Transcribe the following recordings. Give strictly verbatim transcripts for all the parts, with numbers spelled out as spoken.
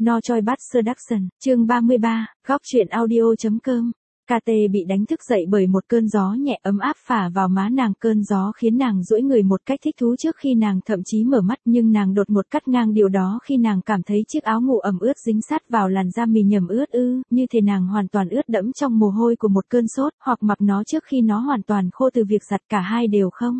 No Choi Bad Seduction, chương ba mươi ba, góc truyện audio.com. ca tê bị đánh thức dậy bởi một cơn gió nhẹ ấm áp phả vào má nàng, cơn gió khiến nàng duỗi người một cách thích thú trước khi nàng thậm chí mở mắt, nhưng nàng đột ngột cắt ngang điều đó khi nàng cảm thấy chiếc áo ngủ ẩm ướt dính sát vào làn da mì nhầm ướt ư, như thể nàng hoàn toàn ướt đẫm trong mồ hôi của một cơn sốt, hoặc mặc nó trước khi nó hoàn toàn khô từ việc giặt, cả hai đều không.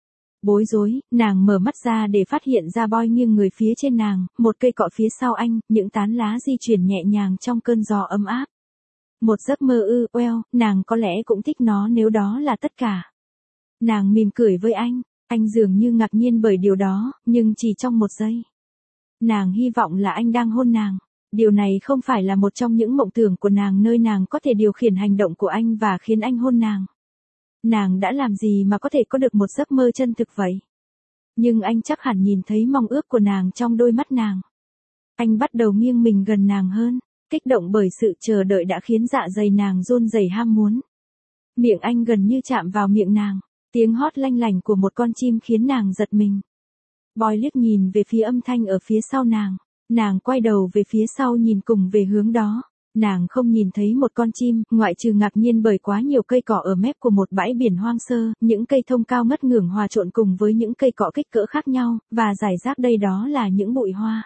Bối rối, nàng mở mắt ra để phát hiện ra Boy nghiêng người phía trên nàng, một cây cọ phía sau anh, những tán lá di chuyển nhẹ nhàng trong cơn gió ấm áp. Một giấc mơ ư, well, nàng có lẽ cũng thích nó nếu đó là tất cả. Nàng mỉm cười với anh, anh dường như ngạc nhiên bởi điều đó, nhưng chỉ trong một giây. Nàng hy vọng là anh đang hôn nàng. Điều này không phải là một trong những mộng tưởng của nàng nơi nàng có thể điều khiển hành động của anh và khiến anh hôn nàng. Nàng đã làm gì mà có thể có được một giấc mơ chân thực vậy? Nhưng anh chắc hẳn nhìn thấy mong ước của nàng trong đôi mắt nàng. Anh bắt đầu nghiêng mình gần nàng hơn, kích động bởi sự chờ đợi đã khiến dạ dày nàng run rẩy ham muốn. Miệng anh gần như chạm vào miệng nàng, tiếng hót lanh lảnh của một con chim khiến nàng giật mình. Boy liếc nhìn về phía âm thanh ở phía sau nàng, nàng quay đầu về phía sau nhìn cùng về hướng đó. Nàng không nhìn thấy một con chim, ngoại trừ ngạc nhiên bởi quá nhiều cây cỏ ở mép của một bãi biển hoang sơ, những cây thông cao ngất ngưởng hòa trộn cùng với những cây cỏ kích cỡ khác nhau, và rải rác đây đó là những bụi hoa.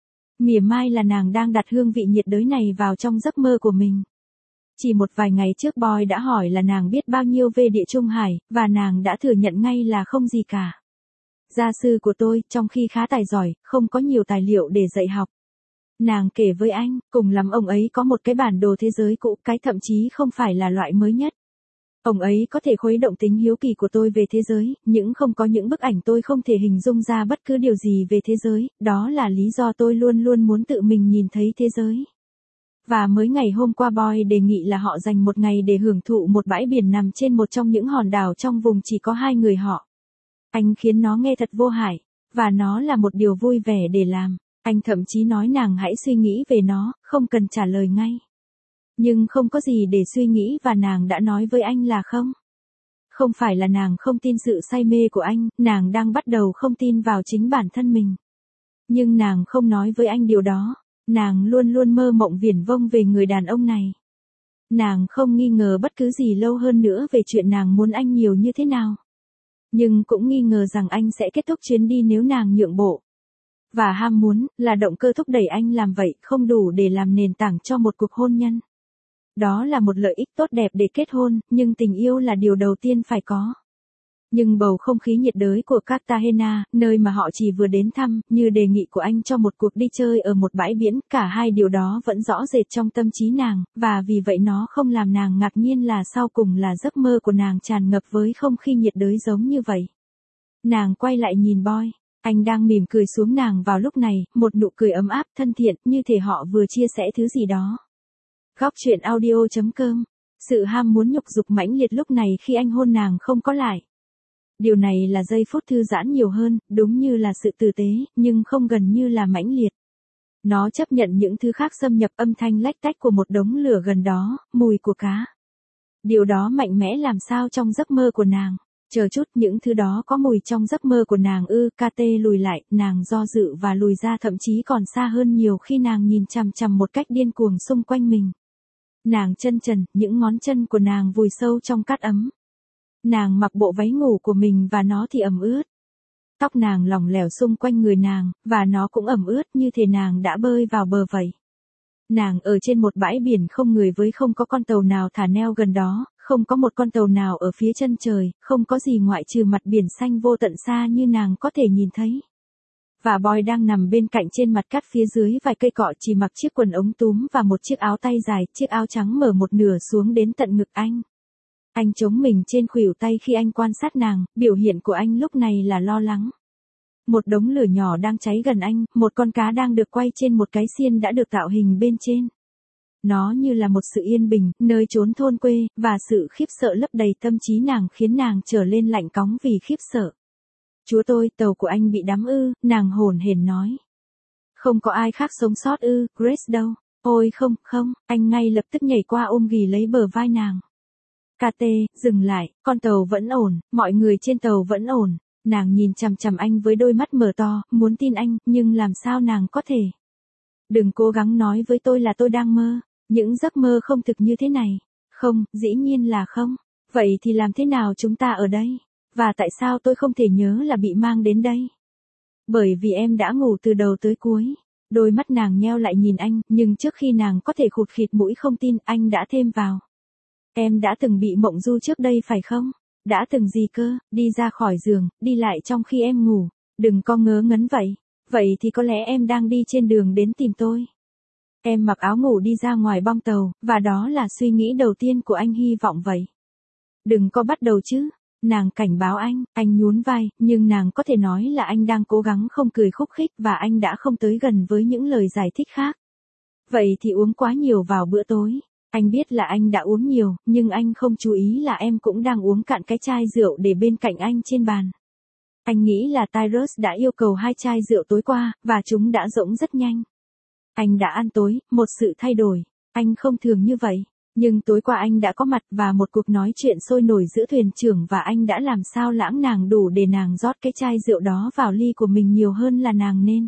Mỉa mai là nàng đang đặt hương vị nhiệt đới này vào trong giấc mơ của mình. Chỉ một vài ngày trước Boy đã hỏi là nàng biết bao nhiêu về Địa Trung Hải, và nàng đã thừa nhận ngay là không gì cả. Gia sư của tôi, trong khi khá tài giỏi, không có nhiều tài liệu để dạy học. Nàng kể với anh, cùng lắm ông ấy có một cái bản đồ thế giới cũ, cái thậm chí không phải là loại mới nhất. Ông ấy có thể khuấy động tính hiếu kỳ của tôi về thế giới, nhưng không có những bức ảnh tôi không thể hình dung ra bất cứ điều gì về thế giới, đó là lý do tôi luôn luôn muốn tự mình nhìn thấy thế giới. Và mới ngày hôm qua Boy đề nghị là họ dành một ngày để hưởng thụ một bãi biển nằm trên một trong những hòn đảo trong vùng chỉ có hai người họ. Anh khiến nó nghe thật vô hại, và nó là một điều vui vẻ để làm. Anh thậm chí nói nàng hãy suy nghĩ về nó, không cần trả lời ngay. Nhưng không có gì để suy nghĩ và nàng đã nói với anh là không. Không phải là nàng không tin sự say mê của anh, nàng đang bắt đầu không tin vào chính bản thân mình. Nhưng nàng không nói với anh điều đó, nàng luôn luôn mơ mộng viển vông về người đàn ông này. Nàng không nghi ngờ bất cứ gì lâu hơn nữa về chuyện nàng muốn anh nhiều như thế nào. Nhưng cũng nghi ngờ rằng anh sẽ kết thúc chuyến đi nếu nàng nhượng bộ. Và ham muốn, là động cơ thúc đẩy anh làm vậy, không đủ để làm nền tảng cho một cuộc hôn nhân. Đó là một lợi ích tốt đẹp để kết hôn, nhưng tình yêu là điều đầu tiên phải có. Nhưng bầu không khí nhiệt đới của Cartagena, nơi mà họ chỉ vừa đến thăm, như đề nghị của anh cho một cuộc đi chơi ở một bãi biển, cả hai điều đó vẫn rõ rệt trong tâm trí nàng, và vì vậy nó không làm nàng ngạc nhiên là sau cùng là giấc mơ của nàng tràn ngập với không khí nhiệt đới giống như vậy. Nàng quay lại nhìn Boy. Anh đang mỉm cười xuống nàng vào lúc này, một nụ cười ấm áp, thân thiện, như thể họ vừa chia sẻ thứ gì đó. Góc truyện audio.com. Sự ham muốn nhục dục mãnh liệt lúc này khi anh hôn nàng không có lại. Điều này là giây phút thư giãn nhiều hơn, đúng như là sự tử tế, nhưng không gần như là mãnh liệt. Nó chấp nhận những thứ khác xâm nhập, âm thanh lách tách của một đống lửa gần đó, mùi của cá. Điều đó mạnh mẽ làm sao trong giấc mơ của nàng. Chờ chút, những thứ đó có mùi trong giấc mơ của nàng ư? ca tê lùi lại, nàng do dự và lùi ra, thậm chí còn xa hơn nhiều khi nàng nhìn chằm chằm một cách điên cuồng xung quanh mình. Nàng chân trần, những ngón chân của nàng vùi sâu trong cát ấm. Nàng mặc bộ váy ngủ của mình và nó thì ẩm ướt. Tóc nàng lỏng lẻo xung quanh người nàng, và nó cũng ẩm ướt như thể nàng đã bơi vào bờ vậy. Nàng ở trên một bãi biển không người với không có con tàu nào thả neo gần đó, không có một con tàu nào ở phía chân trời, không có gì ngoại trừ mặt biển xanh vô tận xa như nàng có thể nhìn thấy. Và Boy đang nằm bên cạnh trên mặt cát phía dưới vài cây cọ, chỉ mặc chiếc quần ống túm và một chiếc áo tay dài, chiếc áo trắng mở một nửa xuống đến tận ngực anh. Anh chống mình trên khuỷu tay khi anh quan sát nàng, biểu hiện của anh lúc này là lo lắng. Một đống lửa nhỏ đang cháy gần anh, một con cá đang được quay trên một cái xiên đã được tạo hình bên trên. Nó như là một sự yên bình, nơi chốn thôn quê, và sự khiếp sợ lấp đầy tâm trí nàng khiến nàng trở lên lạnh cóng vì khiếp sợ. Chúa tôi, tàu của anh bị đắm ư? Nàng hổn hển nói. Không có ai khác sống sót ư? Grace đâu? Ôi không, không, anh ngay lập tức nhảy qua ôm ghì lấy bờ vai nàng. ca tê, dừng lại, con tàu vẫn ổn, mọi người trên tàu vẫn ổn. Nàng nhìn chằm chằm anh với đôi mắt mở to, muốn tin anh, nhưng làm sao nàng có thể? Đừng cố gắng nói với tôi là tôi đang mơ. Những giấc mơ không thực như thế này. Không, dĩ nhiên là không. Vậy thì làm thế nào chúng ta ở đây? Và tại sao tôi không thể nhớ là bị mang đến đây? Bởi vì em đã ngủ từ đầu tới cuối. Đôi mắt nàng nheo lại nhìn anh, nhưng trước khi nàng có thể khụt khịt mũi không tin, anh đã thêm vào. Em đã từng bị mộng du trước đây phải không? Đã từng gì cơ, đi ra khỏi giường, đi lại trong khi em ngủ. Đừng có ngớ ngấn vậy. Vậy thì có lẽ em đang đi trên đường đến tìm tôi. Em mặc áo ngủ đi ra ngoài bong tàu, và đó là suy nghĩ đầu tiên của anh, hy vọng vậy. Đừng có bắt đầu chứ. Nàng cảnh báo anh, anh nhún vai, nhưng nàng có thể nói là anh đang cố gắng không cười khúc khích và anh đã không tới gần với những lời giải thích khác. Vậy thì uống quá nhiều vào bữa tối. Anh biết là anh đã uống nhiều, nhưng anh không chú ý là em cũng đang uống cạn cái chai rượu để bên cạnh anh trên bàn. Anh nghĩ là Tyrus đã yêu cầu hai chai rượu tối qua, và chúng đã rỗng rất nhanh. Anh đã ăn tối, một sự thay đổi. Anh không thường như vậy. Nhưng tối qua anh đã có mặt và một cuộc nói chuyện sôi nổi giữa thuyền trưởng và anh đã làm sao lãng nàng đủ để nàng rót cái chai rượu đó vào ly của mình nhiều hơn là nàng nên.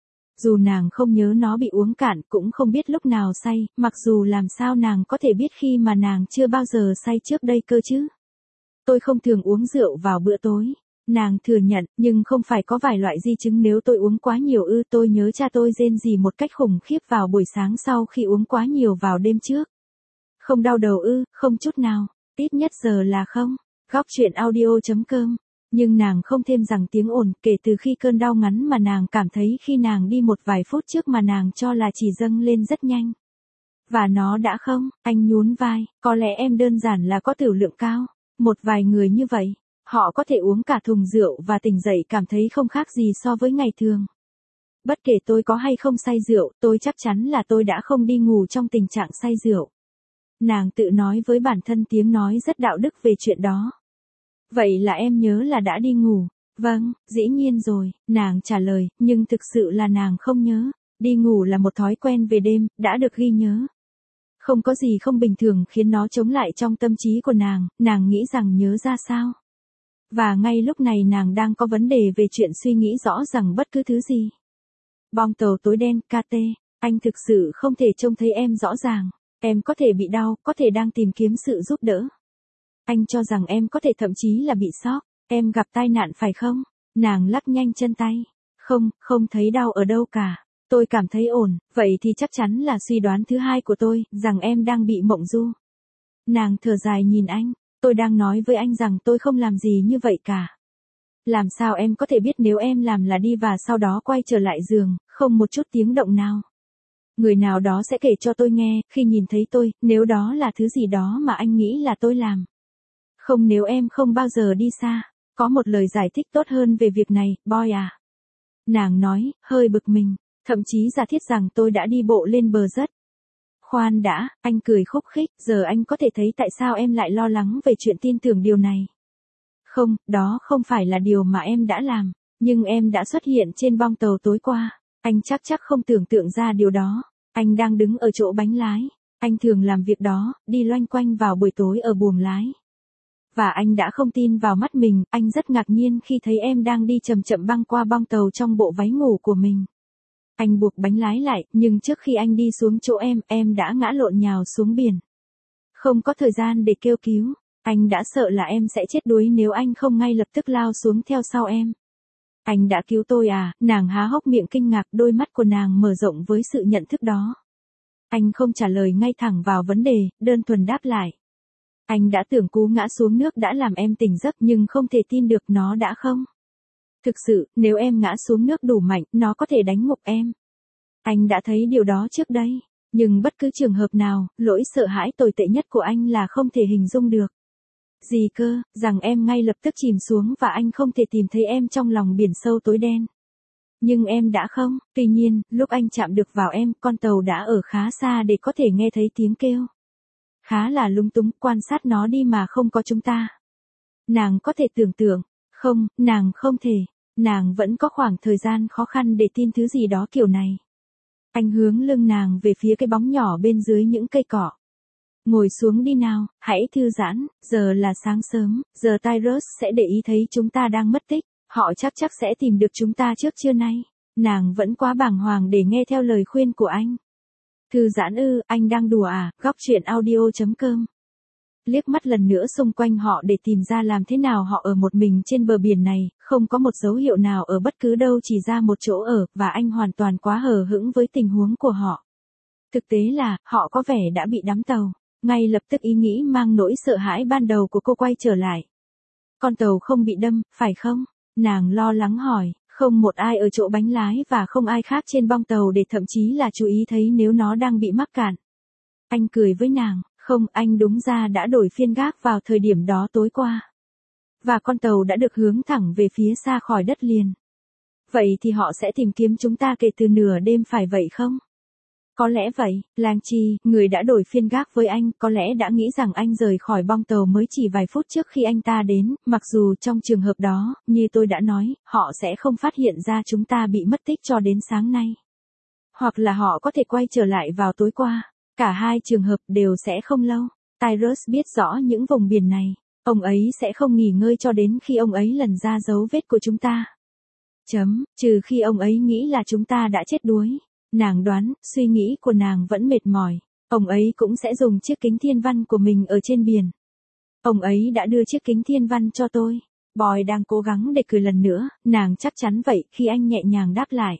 Dù nàng không nhớ nó bị uống cạn, cũng không biết lúc nào say, mặc dù làm sao nàng có thể biết khi mà nàng chưa bao giờ say trước đây cơ chứ. Tôi không thường uống rượu vào bữa tối. Nàng thừa nhận, nhưng không phải có vài loại di chứng nếu tôi uống quá nhiều ư. Tôi nhớ cha tôi rên rỉ một cách khủng khiếp vào buổi sáng sau khi uống quá nhiều vào đêm trước. Không đau đầu ư, không chút nào, ít nhất giờ là không. Góc truyện audio.com. Nhưng nàng không thêm rằng tiếng ồn, kể từ khi cơn đau ngắn mà nàng cảm thấy khi nàng đi một vài phút trước mà nàng cho là chỉ dâng lên rất nhanh. Và nó đã không, anh nhún vai, có lẽ em đơn giản là có tiểu lượng cao. Một vài người như vậy, họ có thể uống cả thùng rượu và tỉnh dậy cảm thấy không khác gì so với ngày thường. Bất kể tôi có hay không say rượu, tôi chắc chắn là tôi đã không đi ngủ trong tình trạng say rượu. Nàng tự nói với bản thân tiếng nói rất đạo đức về chuyện đó. Vậy là em nhớ là đã đi ngủ. Vâng, dĩ nhiên rồi, nàng trả lời, nhưng thực sự là nàng không nhớ. Đi ngủ là một thói quen về đêm, đã được ghi nhớ. Không có gì không bình thường khiến nó chống lại trong tâm trí của nàng, nàng nghĩ rằng nhớ ra sao. Và ngay lúc này nàng đang có vấn đề về chuyện suy nghĩ rõ rằng bất cứ thứ gì. Bong tàu tối đen, ca tê, anh thực sự không thể trông thấy em rõ ràng. Em có thể bị đau, có thể đang tìm kiếm sự giúp đỡ. Anh cho rằng em có thể thậm chí là bị sốc. Em gặp tai nạn phải không? Nàng lắc nhanh chân tay. Không, không thấy đau ở đâu cả. Tôi cảm thấy ổn, vậy thì chắc chắn là suy đoán thứ hai của tôi, rằng em đang bị mộng du. Nàng thở dài nhìn anh. Tôi đang nói với anh rằng tôi không làm gì như vậy cả. Làm sao em có thể biết nếu em làm là đi và sau đó quay trở lại giường, không một chút tiếng động nào? Người nào đó sẽ kể cho tôi nghe, khi nhìn thấy tôi, nếu đó là thứ gì đó mà anh nghĩ là tôi làm. Không, nếu em không bao giờ đi xa. Có một lời giải thích tốt hơn về việc này, boy à. Nàng nói, hơi bực mình, thậm chí giả thiết rằng tôi đã đi bộ lên bờ rất. Khoan đã, anh cười khúc khích, giờ anh có thể thấy tại sao em lại lo lắng về chuyện tin tưởng điều này. Không, đó không phải là điều mà em đã làm, nhưng em đã xuất hiện trên bong tàu tối qua. Anh chắc chắc không tưởng tượng ra điều đó. Anh đang đứng ở chỗ bánh lái. Anh thường làm việc đó, đi loanh quanh vào buổi tối ở buồng lái. Và anh đã không tin vào mắt mình, anh rất ngạc nhiên khi thấy em đang đi chậm chậm băng qua bong tàu trong bộ váy ngủ của mình. Anh buộc bánh lái lại, nhưng trước khi anh đi xuống chỗ em, em đã ngã lộn nhào xuống biển. Không có thời gian để kêu cứu. Anh đã sợ là em sẽ chết đuối nếu anh không ngay lập tức lao xuống theo sau em. Anh đã cứu tôi à? Nàng há hốc miệng kinh ngạc, đôi mắt của nàng mở rộng với sự nhận thức đó. Anh không trả lời ngay thẳng vào vấn đề, đơn thuần đáp lại. Anh đã tưởng cú ngã xuống nước đã làm em tỉnh giấc nhưng không thể tin được nó đã không. Thực sự, nếu em ngã xuống nước đủ mạnh, nó có thể đánh ngục em. Anh đã thấy điều đó trước đây. Nhưng bất cứ trường hợp nào, lỗi sợ hãi tồi tệ nhất của anh là không thể hình dung được. Gì cơ, rằng em ngay lập tức chìm xuống và anh không thể tìm thấy em trong lòng biển sâu tối đen. Nhưng em đã không, tuy nhiên, lúc anh chạm được vào em, con tàu đã ở khá xa để có thể nghe thấy tiếng kêu. Khá là lung túng, quan sát nó đi mà không có chúng ta. Nàng có thể tưởng tượng, không, nàng không thể, nàng vẫn có khoảng thời gian khó khăn để tin thứ gì đó kiểu này. Anh hướng lưng nàng về phía cái bóng nhỏ bên dưới những cây cỏ. Ngồi xuống đi nào, hãy thư giãn, giờ là sáng sớm, giờ Tyrus sẽ để ý thấy chúng ta đang mất tích, họ chắc chắc sẽ tìm được chúng ta trước trưa nay. Nàng vẫn quá bàng hoàng để nghe theo lời khuyên của anh. Thư giãn ư, anh đang đùa à, góc chuyện audio.com. Liếc mắt lần nữa xung quanh họ để tìm ra làm thế nào họ ở một mình trên bờ biển này, không có một dấu hiệu nào ở bất cứ đâu chỉ ra một chỗ ở, và anh hoàn toàn quá hờ hững với tình huống của họ. Thực tế là, họ có vẻ đã bị đắm tàu. Ngay lập tức ý nghĩ mang nỗi sợ hãi ban đầu của cô quay trở lại. Con tàu không bị đâm, phải không? Nàng lo lắng hỏi, không một ai ở chỗ bánh lái và không ai khác trên bong tàu để thậm chí là chú ý thấy nếu nó đang bị mắc cạn. Anh cười với nàng, không, anh đúng ra đã đổi phiên gác vào thời điểm đó tối qua. Và con tàu đã được hướng thẳng về phía xa khỏi đất liền. Vậy thì họ sẽ tìm kiếm chúng ta kể từ nửa đêm phải vậy không? Có lẽ vậy, Lang Chi, người đã đổi phiên gác với anh, có lẽ đã nghĩ rằng anh rời khỏi bong tàu mới chỉ vài phút trước khi anh ta đến, mặc dù trong trường hợp đó, như tôi đã nói, họ sẽ không phát hiện ra chúng ta bị mất tích cho đến sáng nay. Hoặc là họ có thể quay trở lại vào tối qua. Cả hai trường hợp đều sẽ không lâu. Tyrus biết rõ những vùng biển này. Ông ấy sẽ không nghỉ ngơi cho đến khi ông ấy lần ra dấu vết của chúng ta. Chấm, trừ khi ông ấy nghĩ là chúng ta đã chết đuối. Nàng đoán, suy nghĩ của nàng vẫn mệt mỏi. Ông ấy cũng sẽ dùng chiếc kính thiên văn của mình ở trên biển. Ông ấy đã đưa chiếc kính thiên văn cho tôi. Boy đang cố gắng để cười lần nữa, nàng chắc chắn vậy khi anh nhẹ nhàng đáp lại.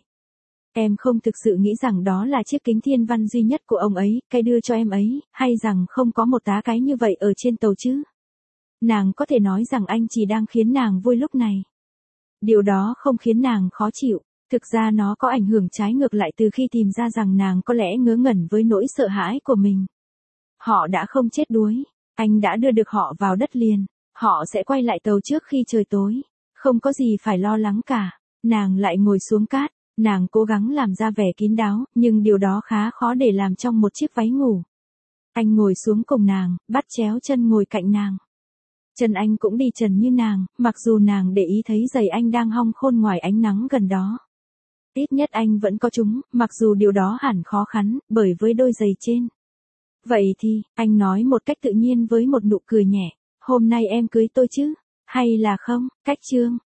Em không thực sự nghĩ rằng đó là chiếc kính thiên văn duy nhất của ông ấy, cái đưa cho em ấy, hay rằng không có một tá cái như vậy ở trên tàu chứ? Nàng có thể nói rằng anh chỉ đang khiến nàng vui lúc này. Điều đó không khiến nàng khó chịu. Thực ra nó có ảnh hưởng trái ngược lại từ khi tìm ra rằng nàng có lẽ ngớ ngẩn với nỗi sợ hãi của mình. Họ đã không chết đuối. Anh đã đưa được họ vào đất liền. Họ sẽ quay lại tàu trước khi trời tối. Không có gì phải lo lắng cả. Nàng lại ngồi xuống cát. Nàng cố gắng làm ra vẻ kín đáo, nhưng điều đó khá khó để làm trong một chiếc váy ngủ. Anh ngồi xuống cùng nàng, bắt chéo chân ngồi cạnh nàng. Chân anh cũng đi trần như nàng, mặc dù nàng để ý thấy giày anh đang hong khôn ngoài ánh nắng gần đó. Ít nhất anh vẫn có chúng, mặc dù điều đó hẳn khó khăn, bởi với đôi giày trên. Vậy thì, anh nói một cách tự nhiên với một nụ cười nhẹ, hôm nay em cưới tôi chứ? Hay là không? Cách chương.